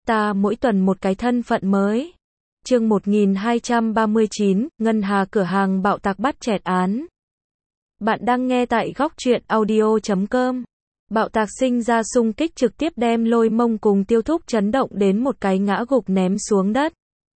Ta mỗi tuần một cái thân phận mới. Chương 1239, Ngân Hà cửa hàng bạo tạc bắt chẹt án. Bạn đang nghe tại góc truyện audio.com. Bạo tạc sinh ra xung kích trực tiếp đem Lôi Mông cùng Tiêu Thúc chấn động đến một cái ngã gục ném xuống đất.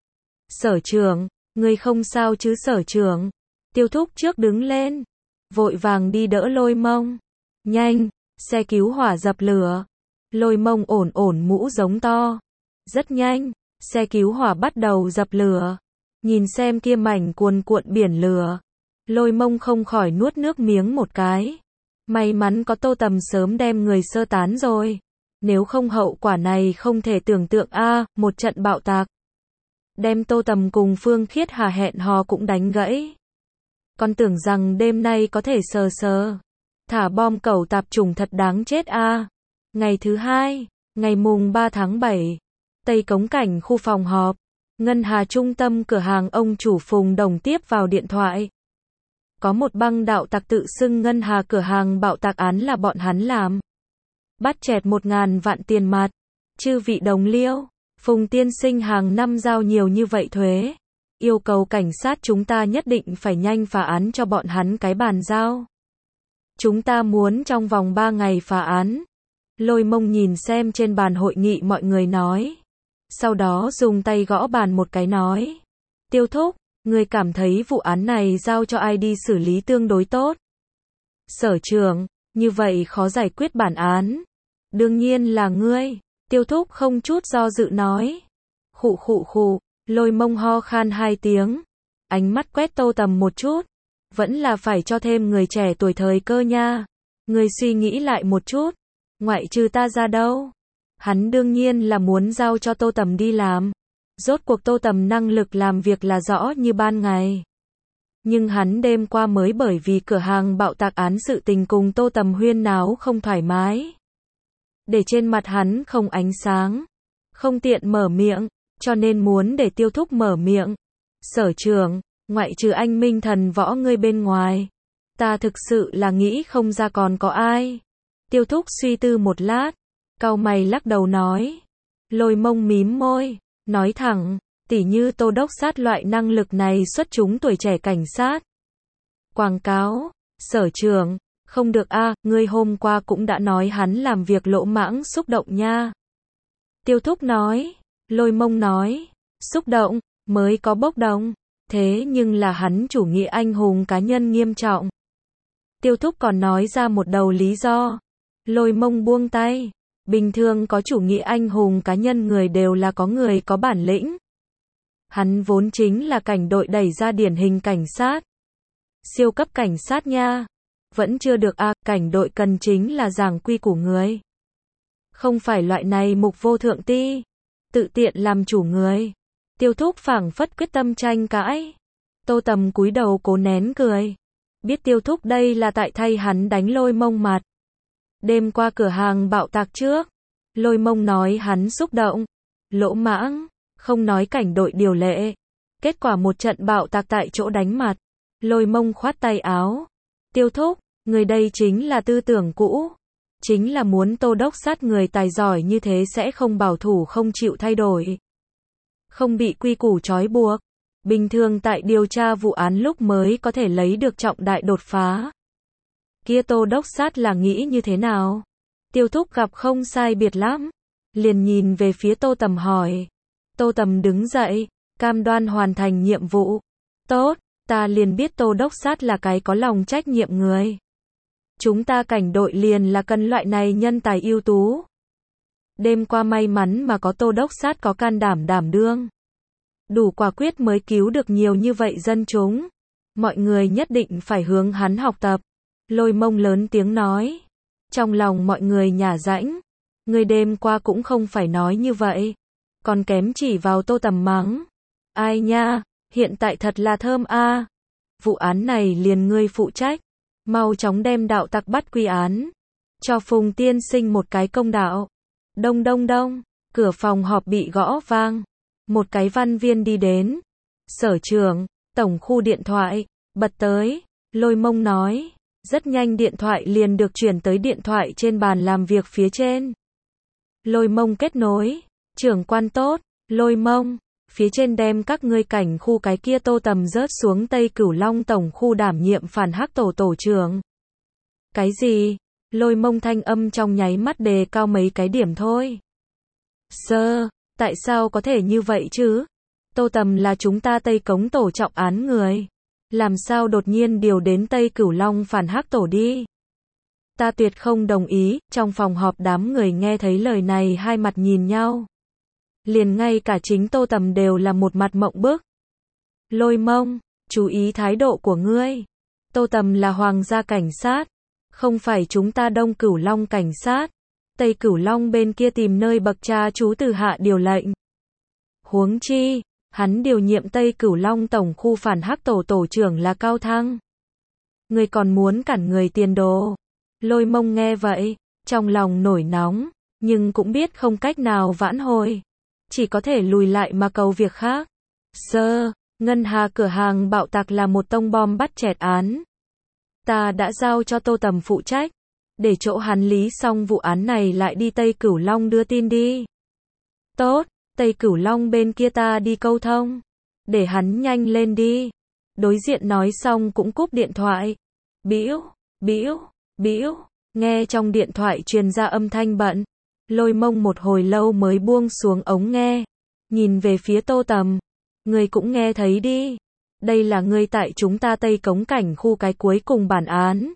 Sở trưởng, ngươi không sao chứ sở trưởng? Tiêu Thúc trước đứng lên, vội vàng đi đỡ Lôi Mông. Nhanh, xe cứu hỏa dập lửa. Lôi Mông ổn ổn mũ giống to. Rất nhanh, xe cứu hỏa bắt đầu dập lửa. Nhìn xem kia mảnh cuồn cuộn biển lửa, Lôi Mông không khỏi nuốt nước miếng một cái. May mắn có Tô Tầm sớm đem người sơ tán rồi. Nếu không hậu quả này không thể tưởng tượng một trận bạo tạc. Đem Tô Tầm cùng Phương Khiết Hà hẹn hò cũng đánh gãy. Con tưởng rằng đêm nay có thể sờ sờ. Thả bom cẩu tạp chủng thật đáng chết Ngày thứ hai, ngày mùng 3 tháng 7. Tây Cống Cảnh khu phòng họp. Ngân Hà trung tâm cửa hàng ông chủ Phùng Đồng tiếp vào điện thoại. Có một băng đạo tặc tự xưng Ngân Hà cửa hàng bạo tạc án là bọn hắn làm. Bắt chẹt 1.000 vạn tiền mặt. Chư vị đồng liêu, Phùng tiên sinh hàng năm giao nhiều như vậy thuế. Yêu cầu cảnh sát chúng ta nhất định phải nhanh phá án cho bọn hắn cái bàn giao. Chúng ta muốn trong vòng 3 ngày phá án. Lôi Mông nhìn xem trên bàn hội nghị mọi người nói. Sau đó dùng tay gõ bàn một cái nói. Tiêu Thúc, ngươi cảm thấy vụ án này giao cho ai đi xử lý tương đối tốt? Sở trưởng, như vậy khó giải quyết bản án. Đương nhiên là ngươi. Tiêu Thúc không chút do dự nói. Khụ khụ khụ, Lôi Mông ho khan 2 tiếng. Ánh mắt quét Tô Tầm một chút. Vẫn là phải cho thêm người trẻ tuổi thời cơ nha. Ngươi suy nghĩ lại một chút. Ngoại trừ ta ra đâu? Hắn đương nhiên là muốn giao cho Tô Tầm đi làm. Rốt cuộc Tô Tầm năng lực làm việc là rõ như ban ngày. Nhưng hắn đêm qua mới bởi vì cửa hàng bạo tạc án sự tình cùng Tô Tầm huyên náo không thoải mái. Để trên mặt hắn không ánh sáng. Không tiện mở miệng, cho nên muốn để Tiêu Thúc mở miệng. Sở trưởng, ngoại trừ anh Minh Thần Võ ngươi bên ngoài. Ta thực sự là nghĩ không ra còn có ai. Tiêu Thúc suy tư một lát. Cau mày lắc đầu nói. Lôi Mông mím môi, nói thẳng, tỉ như Tô Đốc sát loại năng lực này xuất chúng tuổi trẻ cảnh sát. Quảng cáo, sở trưởng, không được ngươi hôm qua cũng đã nói hắn làm việc lỗ mãng xúc động nha. Tiêu Thúc nói, Lôi Mông nói, xúc động, mới có bốc đồng, thế nhưng là hắn chủ nghĩa anh hùng cá nhân nghiêm trọng. Tiêu Thúc còn nói ra một đầu lý do. Lôi Mông buông tay. Bình thường có chủ nghĩa anh hùng cá nhân người đều là có người có bản lĩnh. Hắn vốn chính là cảnh đội đẩy ra điển hình cảnh sát. Siêu cấp cảnh sát nha. Vẫn chưa được cảnh đội cần chính là giảng quy của người. Không phải loại này mục vô thượng ti. Tự tiện làm chủ người. Tiêu Thúc phảng phất quyết tâm tranh cãi. Tô Tầm cúi đầu cố nén cười. Biết Tiêu Thúc đây là tại thay hắn đánh Lôi Mông mặt. Đêm qua cửa hàng bạo tạc trước, Lôi Mông nói hắn xúc động, lỗ mãng, không nói cảnh đội điều lệ. Kết quả một trận bạo tạc tại chỗ đánh mặt. Lôi Mông khoát tay áo. Tiêu Thúc, người đây chính là tư tưởng cũ. Chính là muốn Tô Đốc sát người tài giỏi như thế sẽ không bảo thủ không chịu thay đổi. Không bị quy củ trói buộc. Bình thường tại điều tra vụ án lúc mới có thể lấy được trọng đại đột phá. Kia Tô Đốc sát là nghĩ như thế nào? Tiêu Thúc gặp không sai biệt lắm. Liền nhìn về phía Tô Tầm hỏi. Tô Tầm đứng dậy, cam đoan hoàn thành nhiệm vụ. Tốt, ta liền biết Tô Đốc sát là cái có lòng trách nhiệm người. Chúng ta cảnh đội liền là cần loại này nhân tài ưu tú. Đêm qua may mắn mà có Tô Đốc sát có can đảm đảm đương. Đủ quả quyết mới cứu được nhiều như vậy dân chúng. Mọi người nhất định phải hướng hắn học tập. Lôi Mông lớn tiếng nói. Trong lòng mọi người nhả rãnh. Người đêm qua cũng không phải nói như vậy. Còn kém chỉ vào Tô Tầm mắng. Ai nha, hiện tại thật là thơm Vụ án này liền ngươi phụ trách. Mau chóng đem đạo tặc bắt quy án. Cho Phùng tiên sinh một cái công đạo. Đông đông đông, cửa phòng họp bị gõ vang. Một cái văn viên đi đến. Sở trưởng, tổng khu điện thoại, bật tới. Lôi Mông nói. Rất nhanh điện thoại liền được chuyển tới điện thoại trên bàn làm việc phía trên. Lôi Mông kết nối. Trưởng quan tốt, Lôi Mông, phía trên đem các ngươi cảnh khu cái kia Tô Tầm rớt xuống Tây Cửu Long tổng khu đảm nhiệm phản hắc tổ tổ trưởng. Cái gì? Lôi Mông thanh âm trong nháy mắt đề cao mấy cái điểm thôi. Tại sao có thể như vậy chứ? Tô Tầm là chúng ta Tây Cống tổ trọng án người. Làm sao đột nhiên điều đến Tây Cửu Long phản hắc tổ đi? Ta tuyệt không đồng ý. Trong phòng họp đám người nghe thấy lời này hai mặt nhìn nhau. Liền ngay cả chính Tô Tầm đều là một mặt mộng bức. Lôi Mông, chú ý thái độ của ngươi. Tô Tầm là hoàng gia cảnh sát, không phải chúng ta Đông Cửu Long cảnh sát. Tây Cửu Long bên kia tìm nơi bậc cha chú từ hạ điều lệnh. Huống chi, hắn điều nhiệm Tây Cửu Long tổng khu phản hắc tổ tổ trưởng là Cao Thăng. Người còn muốn cản người tiền đồ. Lôi Mông nghe vậy, trong lòng nổi nóng, nhưng cũng biết không cách nào vãn hồi. Chỉ có thể lùi lại mà cầu việc khác. Ngân Hà cửa hàng bạo tạc là một tông bom bắt chẹt án. Ta đã giao cho Tô Tầm phụ trách. Để chỗ hắn lý xong vụ án này lại đi Tây Cửu Long đưa tin đi. Tốt, Tây Cửu Long bên kia ta đi câu thông. Để hắn nhanh lên đi. Đối diện nói xong cũng cúp điện thoại. Bĩu, nghe trong điện thoại truyền ra âm thanh bận. Lôi Mông một hồi lâu mới buông xuống ống nghe. Nhìn về phía Tô Tầm. Ngươi cũng nghe thấy đi. Đây là ngươi tại chúng ta Tây Cống cảnh khu cái cuối cùng bản án.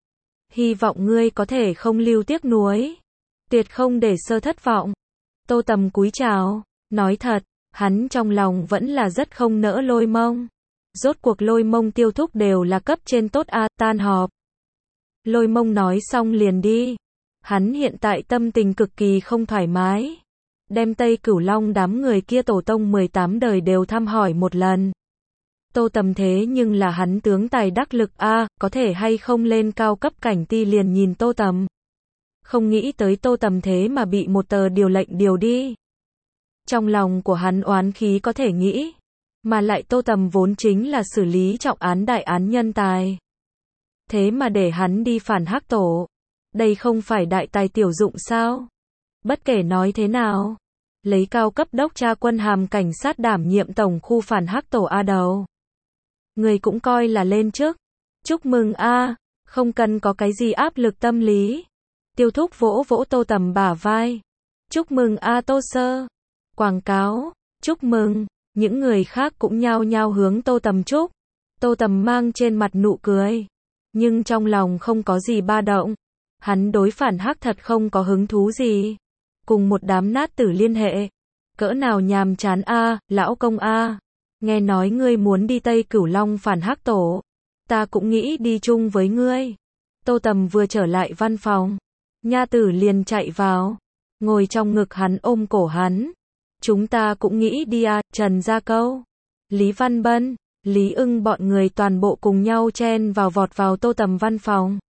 Hy vọng ngươi có thể không lưu tiếc nuối. Tuyệt không để sơ thất vọng. Tô Tầm cúi chào. Nói thật, hắn trong lòng vẫn là rất không nỡ Lôi Mông. Rốt cuộc Lôi Mông tiêu thúc đều là cấp trên tốt a. Tan họp. Lôi Mông nói xong liền đi. Hắn hiện tại tâm tình cực kỳ không thoải mái. Đem Tây Cửu Long đám người kia tổ tông 18 đời đều thăm hỏi một lần. Tô Tầm thế nhưng là hắn tướng tài đắc lực a, có thể hay không lên cao cấp cảnh ti liền nhìn Tô Tầm. Không nghĩ tới Tô Tầm thế mà bị một tờ điều lệnh điều đi. Trong lòng của hắn oán khí có thể nghĩ. Mà lại Tô Tầm vốn chính là xử lý trọng án đại án nhân tài. Thế mà để hắn đi phản hắc tổ. Đây không phải đại tài tiểu dụng sao? Bất kể nói thế nào, lấy cao cấp đốc tra quân hàm cảnh sát đảm nhiệm tổng khu phản hắc tổ a đầu. Người cũng coi là lên chức. Chúc mừng a, không cần có cái gì áp lực tâm lý. Tiêu thúc vỗ vỗ Tô Tầm bả vai. Chúc mừng a Tô Sơ. Quảng cáo, chúc mừng. Những người khác cũng nhao nhao hướng Tô Tầm chúc. Tô Tầm mang trên mặt nụ cười. Nhưng trong lòng không có gì ba động. Hắn đối phản hắc thật không có hứng thú gì. Cùng một đám nát tử liên hệ. Cỡ nào nhàm chán a, lão công a. Nghe nói ngươi muốn đi Tây Cửu Long phản hắc tổ. Ta cũng nghĩ đi chung với ngươi. Tô Tầm vừa trở lại văn phòng. Nha tử liền chạy vào. Ngồi trong ngực hắn ôm cổ hắn. Chúng ta cũng nghĩ đi a, Trần Gia Câu. Lý Văn Bân, Lý Ưng bọn người toàn bộ cùng nhau chen vào vọt vào Tô Tầm văn phòng.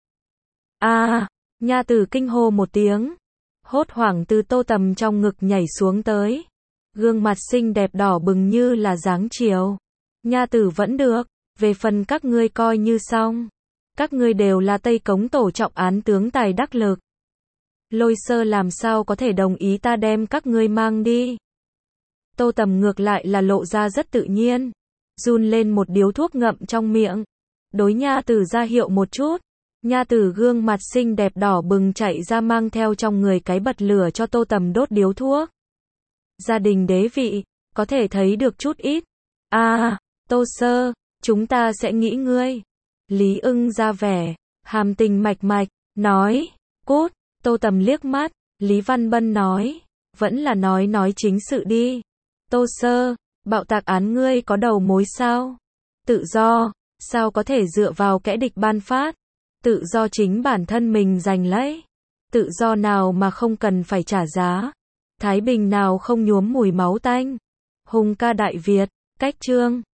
Nha tử kinh hô một tiếng. Hốt hoảng từ Tô Tầm trong ngực nhảy xuống tới. Gương mặt xinh đẹp đỏ bừng như là dáng chiều. Nha tử vẫn được, về phần các ngươi coi như xong. Các ngươi đều là Tây Cống tổ trọng án tướng tài đắc lực. Lôi Sơ làm sao có thể đồng ý ta đem các ngươi mang đi. Tô Tầm ngược lại là lộ ra rất tự nhiên. Run lên một điếu thuốc ngậm trong miệng. Đối nha tử ra hiệu một chút. Nha tử gương mặt xinh đẹp đỏ bừng chạy ra mang theo trong người cái bật lửa cho Tô Tầm đốt điếu thuốc. Gia đình đế vị, có thể thấy được chút ít. Tô Sơ, chúng ta sẽ nghĩ ngươi. Lý Ưng ra vẻ, hàm tình mạch mạch, nói, cút. Tô Tầm liếc mắt, Lý Văn Bân nói, vẫn là nói chính sự đi. Tô Sơ, bạo tạc án ngươi có đầu mối sao? Tự do, sao có thể dựa vào kẻ địch ban phát? Tự do chính bản thân mình giành lấy. Tự do nào mà không cần phải trả giá? Thái bình nào không nhuốm mùi máu tanh? Hùng ca Đại Việt, cách chương